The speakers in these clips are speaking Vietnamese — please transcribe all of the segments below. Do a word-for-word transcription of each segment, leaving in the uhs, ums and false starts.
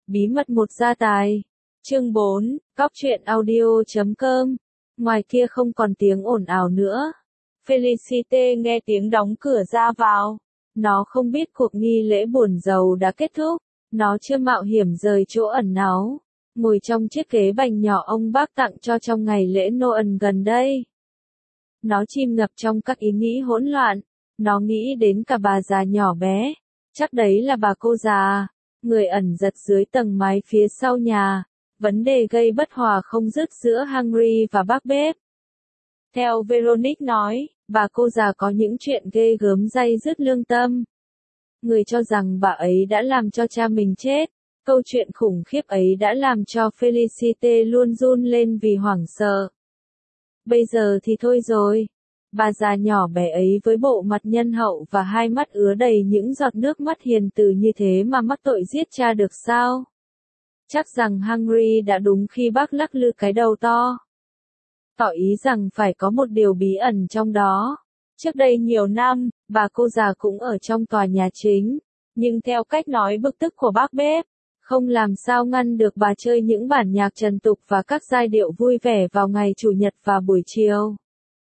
Bí mật một gia tài. Chương bốn, Cóc truyện audio chấm com. Ngoài kia không còn tiếng ồn ào nữa. Felicite nghe tiếng đóng cửa ra vào. Nó không biết cuộc nghi lễ buồn giàu đã kết thúc. Nó chưa mạo hiểm rời chỗ ẩn náu. Ngồi trong chiếc ghế bành nhỏ ông bác tặng cho trong ngày lễ Noel gần đây. Nó chìm ngập trong các ý nghĩ hỗn loạn. Nó nghĩ đến cả bà già nhỏ bé. Chắc đấy là bà cô già. Người ẩn giật dưới tầng mái phía sau nhà. Vấn đề gây bất hòa không dứt giữa Henry và bác bếp. Theo Veronique nói, bà cô già có những chuyện ghê gớm day dứt lương tâm. Người cho rằng bà ấy đã làm cho cha mình chết. Câu chuyện khủng khiếp ấy đã làm cho Felicite luôn run lên vì hoảng sợ. Bây giờ thì thôi rồi. Bà già nhỏ bé ấy với bộ mặt nhân hậu và hai mắt ứa đầy những giọt nước mắt hiền từ như thế mà mắc tội giết cha được sao? Chắc rằng Henry đã đúng khi bác lắc lư cái đầu to. Tỏ ý rằng phải có một điều bí ẩn trong đó. Trước đây nhiều năm, bà cô già cũng ở trong tòa nhà chính, nhưng theo cách nói bực tức của bác bếp, không làm sao ngăn được bà chơi những bản nhạc trần tục và các giai điệu vui vẻ vào ngày Chủ nhật và buổi chiều.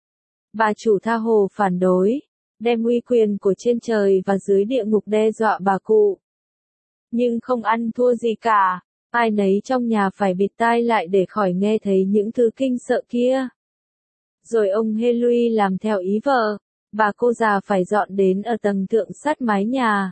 Bà chủ tha hồ phản đối, đem uy quyền của trên trời và dưới địa ngục đe dọa bà cụ. Nhưng không ăn thua gì cả, ai nấy trong nhà phải bịt tai lại để khỏi nghe thấy những thứ kinh sợ kia. Rồi ông Henry làm theo ý vợ, bà cô già phải dọn đến ở tầng thượng sát mái nhà.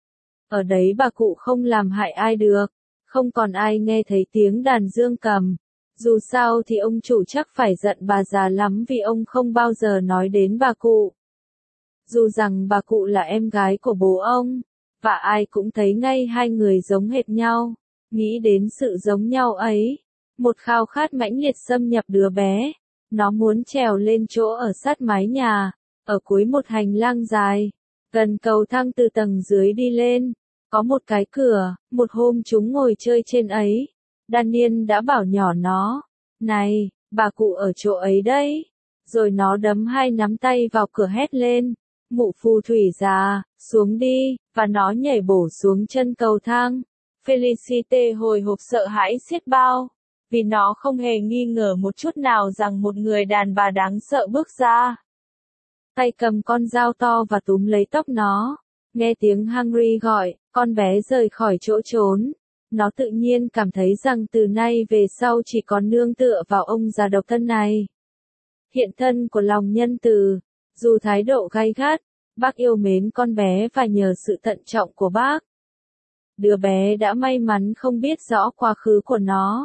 Ở đấy bà cụ không làm hại ai được, không còn ai nghe thấy tiếng đàn dương cầm. Dù sao thì ông chủ chắc phải giận bà già lắm vì ông không bao giờ nói đến bà cụ. Dù rằng bà cụ là em gái của bố ông, và ai cũng thấy ngay hai người giống hệt nhau. Nghĩ đến sự giống nhau ấy, một khao khát mãnh liệt xâm nhập đứa bé. Nó muốn trèo lên chỗ ở sát mái nhà, ở cuối một hành lang dài, gần cầu thang từ tầng dưới đi lên. Có một cái cửa, một hôm chúng ngồi chơi trên ấy. Daniel đã bảo nhỏ nó, này, bà cụ ở chỗ ấy đấy. Rồi nó đấm hai nắm tay vào cửa hét lên, mụ phù thủy già, xuống đi, và nó nhảy bổ xuống chân cầu thang. Felicite hồi hộp sợ hãi xiết bao, vì nó không hề nghi ngờ một chút nào rằng một người đàn bà đáng sợ bước ra. Tay cầm con dao to và túm lấy tóc nó. Nghe tiếng Henry gọi, con bé rời khỏi chỗ trốn. Nó tự nhiên cảm thấy rằng từ nay về sau chỉ còn nương tựa vào ông già độc thân này. Hiện thân của lòng nhân từ, dù thái độ gay gắt, bác yêu mến con bé và nhờ sự thận trọng của bác. Đứa bé đã may mắn không biết rõ quá khứ của nó.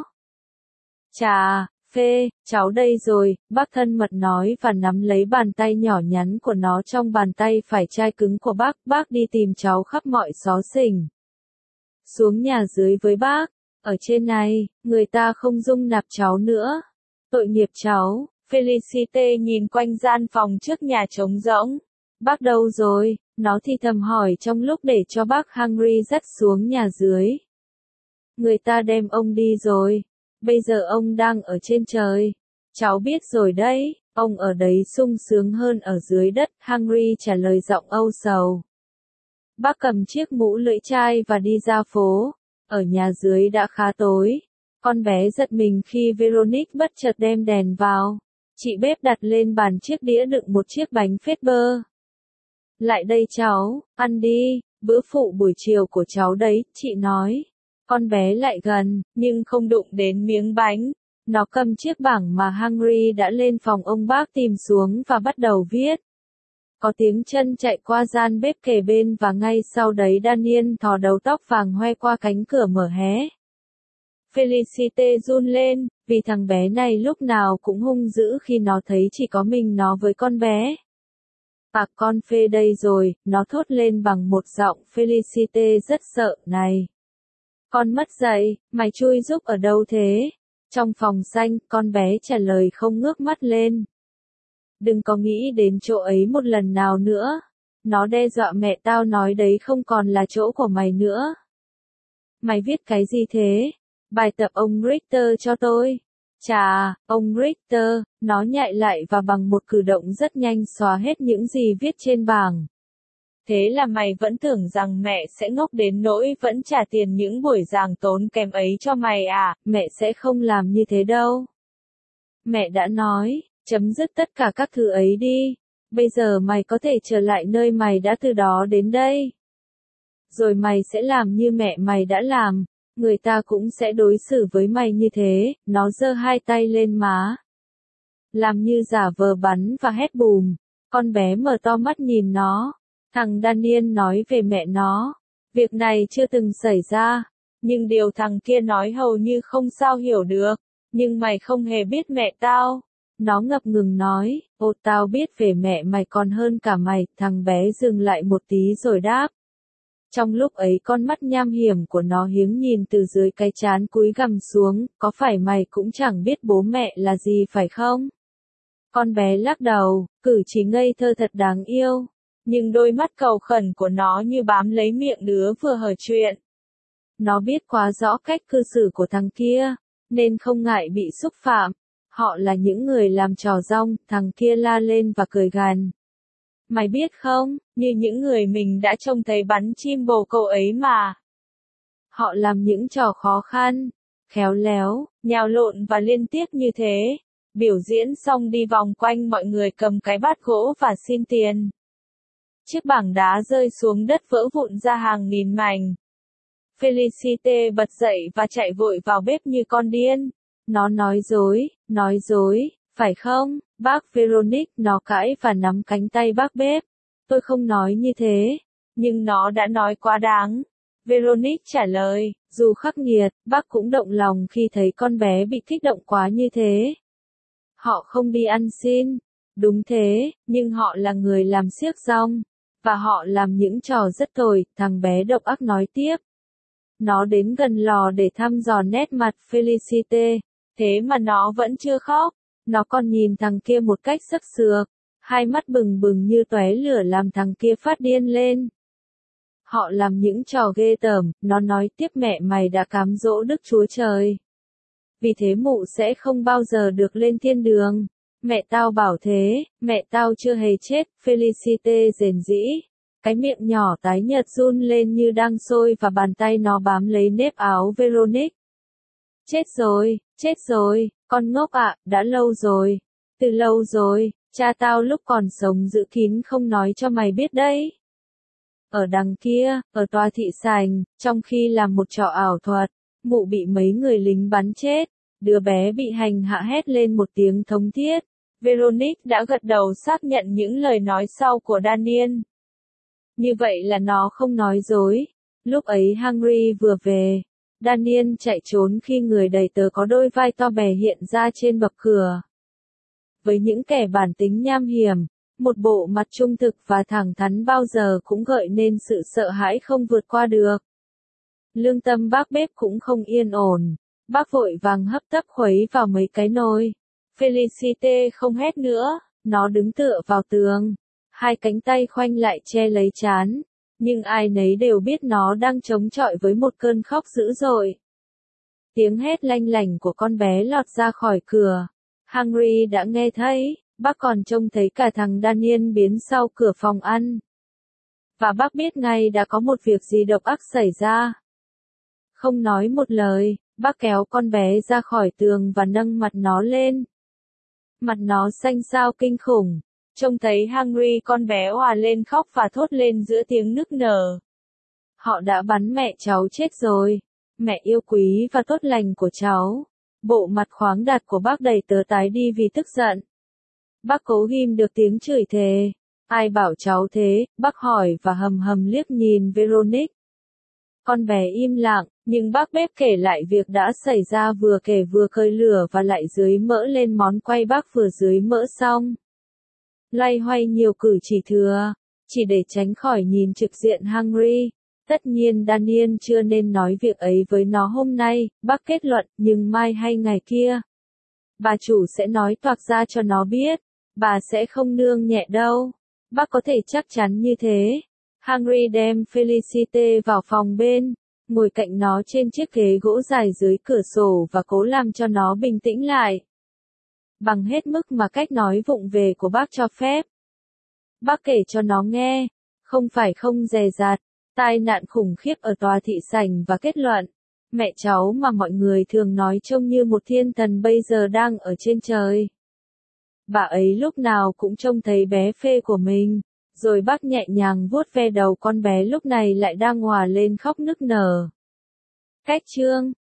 Chà, Phê, cháu đây rồi, bác thân mật nói và nắm lấy bàn tay nhỏ nhắn của nó trong bàn tay phải chai cứng của bác. Bác đi tìm cháu khắp mọi xó xỉnh. Xuống nhà dưới với bác, ở trên này, người ta không dung nạp cháu nữa. Tội nghiệp cháu. Felicite nhìn quanh gian phòng trước nhà trống rỗng. Bác đâu rồi? Nó thì thầm hỏi trong lúc để cho bác Henry dắt xuống nhà dưới. Người ta đem ông đi rồi. Bây giờ ông đang ở trên trời. Cháu biết rồi đấy, ông ở đấy sung sướng hơn ở dưới đất, Henry trả lời giọng âu sầu. Bác cầm chiếc mũ lưỡi chai và đi ra phố. Ở nhà dưới đã khá tối. Con bé giật mình khi Veronique bất chợt đem đèn vào. Chị bếp đặt lên bàn chiếc đĩa đựng một chiếc bánh phết bơ. Lại đây cháu, ăn đi, bữa phụ buổi chiều của cháu đấy, chị nói. Con bé lại gần, nhưng không đụng đến miếng bánh. Nó cầm chiếc bảng mà Henry đã lên phòng ông bác tìm xuống và bắt đầu viết. Có tiếng chân chạy qua gian bếp kề bên và ngay sau đấy Daniel thò đầu tóc vàng hoe qua cánh cửa mở hé. Felicite run lên, vì thằng bé này lúc nào cũng hung dữ khi nó thấy chỉ có mình nó với con bé. À con Phê đây rồi, nó thốt lên bằng một giọng. Felicite rất sợ, này. Con mất dậy, mày chui giúp ở đâu thế? Trong phòng xanh, con bé trả lời không ngước mắt lên. Đừng có nghĩ đến chỗ ấy một lần nào nữa. Nó đe dọa mẹ tao nói đấy không còn là chỗ của mày nữa. Mày viết cái gì thế? Bài tập ông Richter cho tôi. Chà, ông Richter, nó nhại lại và bằng một cử động rất nhanh xóa hết những gì viết trên bảng. Thế là mày vẫn tưởng rằng mẹ sẽ ngốc đến nỗi vẫn trả tiền những buổi giảng tốn kém ấy cho mày à? Mẹ sẽ không làm như thế đâu. Mẹ đã nói, chấm dứt tất cả các thứ ấy đi. Bây giờ mày có thể trở lại nơi mày đã từ đó đến đây. Rồi mày sẽ làm như mẹ mày đã làm. Người ta cũng sẽ đối xử với mày như thế. Nó giơ hai tay lên má. Làm như giả vờ bắn và hét bùm. Con bé mở to mắt nhìn nó. Thằng Daniel nói về mẹ nó. Việc này chưa từng xảy ra. Nhưng điều thằng kia nói hầu như không sao hiểu được. Nhưng mày không hề biết mẹ tao. Nó ngập ngừng nói, ô tao biết về mẹ mày còn hơn cả mày. Thằng bé dừng lại một tí rồi đáp. Trong lúc ấy con mắt nham hiểm của nó hiếng nhìn từ dưới cái trán cúi gằm xuống, có phải mày cũng chẳng biết bố mẹ là gì phải không? Con bé lắc đầu, cử chỉ ngây thơ thật đáng yêu. Nhưng đôi mắt cầu khẩn của nó như bám lấy miệng đứa vừa hở chuyện. Nó biết quá rõ cách cư xử của thằng kia, nên không ngại bị xúc phạm. Họ là những người làm trò rong, thằng kia la lên và cười gằn. Mày biết không, như những người mình đã trông thấy bắn chim bồ câu ấy mà. Họ làm những trò khó khăn, khéo léo, nhào lộn và liên tiếp như thế. Biểu diễn xong đi vòng quanh mọi người cầm cái bát gỗ và xin tiền. Chiếc bảng đá rơi xuống đất vỡ vụn ra hàng nghìn mảnh. Felicite bật dậy và chạy vội vào bếp như con điên. Nó nói dối, nói dối, phải không, bác Veronique? Nó cãi và nắm cánh tay bác bếp. Tôi không nói như thế, nhưng nó đã nói quá đáng. Veronique trả lời, dù khắc nghiệt, bác cũng động lòng khi thấy con bé bị kích động quá như thế. Họ không đi ăn xin. Đúng thế, nhưng họ là người làm xiếc rong. Và họ làm những trò rất tồi, thằng bé độc ác nói tiếp. Nó đến gần lò để thăm dò nét mặt Felicite, thế mà nó vẫn chưa khóc. Nó còn nhìn thằng kia một cách sắc sược, hai mắt bừng bừng như tóe lửa làm thằng kia phát điên lên. Họ làm những trò ghê tởm, nó nói tiếp mẹ mày đã cám dỗ Đức Chúa Trời. Vì thế mụ sẽ không bao giờ được lên thiên đường. Mẹ tao bảo thế, mẹ tao chưa hề chết, Felicite rền rĩ. Cái miệng nhỏ tái nhợt run lên như đang sôi và bàn tay nó bám lấy nếp áo Veronique. Chết rồi, chết rồi, con ngốc ạ, đã lâu rồi. Từ lâu rồi, cha tao lúc còn sống giữ kín không nói cho mày biết đấy. Ở đằng kia, ở tòa thị sành, trong khi làm một trò ảo thuật, mụ bị mấy người lính bắn chết. Đứa bé bị hành hạ hét lên một tiếng thống thiết. Veronique đã gật đầu xác nhận những lời nói sau của Daniel. Như vậy là nó không nói dối. Lúc ấy Henry vừa về. Daniel chạy trốn khi người đầy tớ có đôi vai to bè hiện ra trên bậc cửa. Với những kẻ bản tính nham hiểm, một bộ mặt trung thực và thẳng thắn bao giờ cũng gợi nên sự sợ hãi không vượt qua được. Lương tâm bác bếp cũng không yên ổn. Bác vội vàng hấp tấp khuấy vào mấy cái nồi. Felicite không hét nữa, nó đứng tựa vào tường. Hai cánh tay khoanh lại che lấy trán. Nhưng ai nấy đều biết nó đang chống chọi với một cơn khóc dữ dội. Tiếng hét lanh lảnh của con bé lọt ra khỏi cửa. Henry đã nghe thấy, bác còn trông thấy cả thằng Daniel biến sau cửa phòng ăn. Và bác biết ngay đã có một việc gì độc ác xảy ra. Không nói một lời, bác kéo con bé ra khỏi tường và nâng mặt nó lên. Mặt nó xanh xao kinh khủng. Trông thấy Henry con bé òa lên khóc và thốt lên giữa tiếng nức nở. Họ đã bắn mẹ cháu chết rồi. Mẹ yêu quý và tốt lành của cháu. Bộ mặt khoáng đạt của bác đầy tớ tái đi vì tức giận. Bác cố ghim được tiếng chửi thề. Ai bảo cháu thế, bác hỏi và hầm hầm liếc nhìn Veronique. Con bé im lặng, nhưng bác bếp kể lại việc đã xảy ra vừa kể vừa cơi lửa và lại dưới mỡ lên món quay bác vừa dưới mỡ xong. Loay hoay nhiều cử chỉ thừa, chỉ để tránh khỏi nhìn trực diện Henry. Tất nhiên Daniel chưa nên nói việc ấy với nó hôm nay, bác kết luận, nhưng mai hay ngày kia. Bà chủ sẽ nói toạc ra cho nó biết, bà sẽ không nương nhẹ đâu. Bác có thể chắc chắn như thế. Henry đem Felicite vào phòng bên, ngồi cạnh nó trên chiếc ghế gỗ dài dưới cửa sổ và cố làm cho nó bình tĩnh lại. Bằng hết mức mà cách nói vụng về của bác cho phép. Bác kể cho nó nghe, Không phải không dè dặt, tai nạn khủng khiếp ở tòa thị sảnh và kết luận. Mẹ cháu mà mọi người thường nói trông như một thiên thần bây giờ đang ở trên trời. Bà ấy lúc nào cũng trông thấy bé phê của mình, rồi bác nhẹ nhàng vuốt ve đầu con bé lúc này lại đang òa lên khóc nức nở. Cách chương